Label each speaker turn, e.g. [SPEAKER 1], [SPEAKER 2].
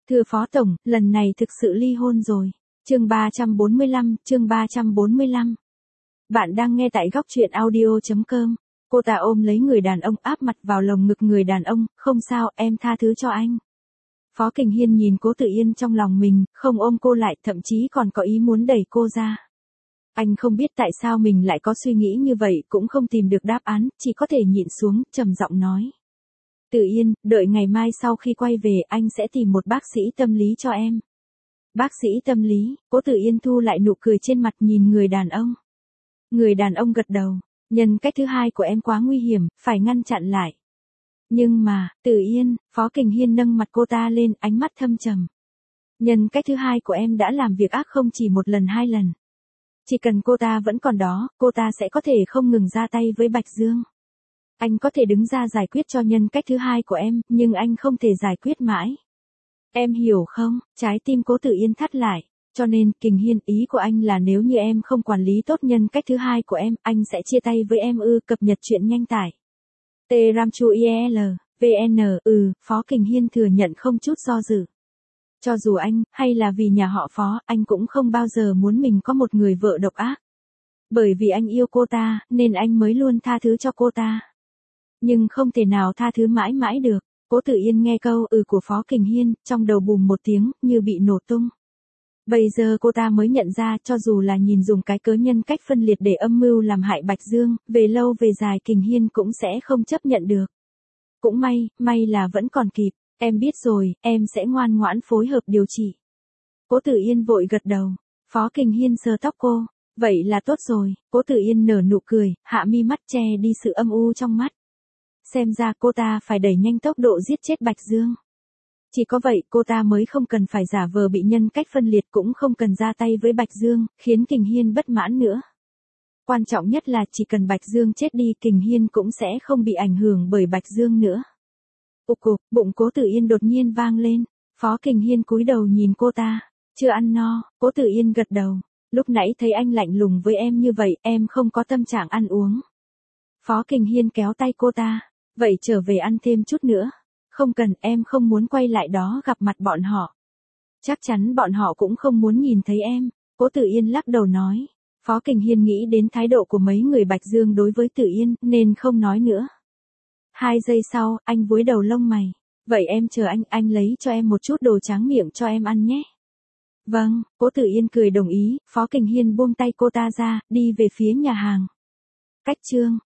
[SPEAKER 1] Thưa Phó Tổng, lần này thực sự ly hôn rồi. Chương 345. Bạn đang nghe tại góc truyện audio.com. Cô ta ôm lấy người đàn ông áp mặt vào lồng ngực người đàn ông, không sao, em tha thứ cho anh. Phó Kình Hiên nhìn Cố Tử Yên trong lòng mình, không ôm cô lại, thậm chí còn có ý muốn đẩy cô ra. Anh không biết tại sao mình lại có suy nghĩ như vậy, cũng không tìm được đáp án, chỉ có thể nhịn xuống, trầm giọng nói. Tử Yên, đợi ngày mai sau khi quay về anh sẽ tìm một bác sĩ tâm lý cho em. Bác sĩ tâm lý, Cố Tử Yên thu lại nụ cười trên mặt nhìn người đàn ông. Người đàn ông gật đầu, nhân cách thứ hai của em quá nguy hiểm, phải ngăn chặn lại. Nhưng mà, Tử Yên, Phó Kình Hiên nâng mặt cô ta lên, ánh mắt thâm trầm. Nhân cách thứ hai của em đã làm việc ác không chỉ một lần hai lần. Chỉ cần cô ta vẫn còn đó, cô ta sẽ có thể không ngừng ra tay với Bạch Dương. Anh có thể đứng ra giải quyết cho nhân cách thứ hai của em, nhưng anh không thể giải quyết mãi. Em hiểu không? Trái tim Cố Tử Yên thắt lại. Cho nên, Kình Hiên, ý của anh là nếu như em không quản lý tốt nhân cách thứ hai của em, anh sẽ chia tay với em cập nhật chuyện nhanh tải. T-Ram-Chu-I-E-L, VN, Phó Kình Hiên thừa nhận không chút do dự. Cho dù anh, hay là vì nhà họ Phó, anh cũng không bao giờ muốn mình có một người vợ độc ác. Bởi vì anh yêu cô ta, nên anh mới luôn tha thứ cho cô ta. Nhưng không thể nào tha thứ mãi mãi được. Cố Tử Yên nghe câu của Phó Kình Hiên, trong đầu bùm một tiếng, như bị nổ tung. Bây giờ cô ta mới nhận ra, cho dù là nhìn dùng cái cớ nhân cách phân liệt để âm mưu làm hại Bạch Dương, về lâu về dài Kình Hiên cũng sẽ không chấp nhận được. Cũng may là vẫn còn kịp, em biết rồi, em sẽ ngoan ngoãn phối hợp điều trị. Cố Tử Yên vội gật đầu, Phó Kình Hiên sờ tóc cô, vậy là tốt rồi, Cố Tử Yên nở nụ cười, hạ mi mắt che đi sự âm u trong mắt. Xem ra cô ta phải đẩy nhanh tốc độ giết chết Bạch Dương. Chỉ có vậy cô ta mới không cần phải giả vờ bị nhân cách phân liệt, cũng không cần ra tay với Bạch Dương, khiến Kình Hiên bất mãn nữa. Quan trọng nhất là chỉ cần Bạch Dương chết đi, Kình Hiên cũng sẽ không bị ảnh hưởng bởi Bạch Dương nữa. Cục, bụng Cố Tử Yên đột nhiên vang lên, Phó Kình Hiên cúi đầu nhìn cô ta, chưa ăn no, Cố Tử Yên gật đầu, lúc nãy thấy anh lạnh lùng với em như vậy, em không có tâm trạng ăn uống. Phó Kình Hiên kéo tay cô ta, vậy trở về ăn thêm chút nữa. Không cần, em không muốn quay lại đó gặp mặt bọn họ. Chắc chắn bọn họ cũng không muốn nhìn thấy em. Cố Tử Yên lắc đầu nói. Phó Kình Hiên nghĩ đến thái độ của mấy người Bạch Dương đối với Tử Yên, nên không nói nữa. 2 giây sau, anh cúi đầu lông mày. Vậy em chờ anh lấy cho em một chút đồ tráng miệng cho em ăn nhé. Vâng, Cố Tử Yên cười đồng ý, Phó Kình Hiên buông tay cô ta ra, đi về phía nhà hàng. Cách chương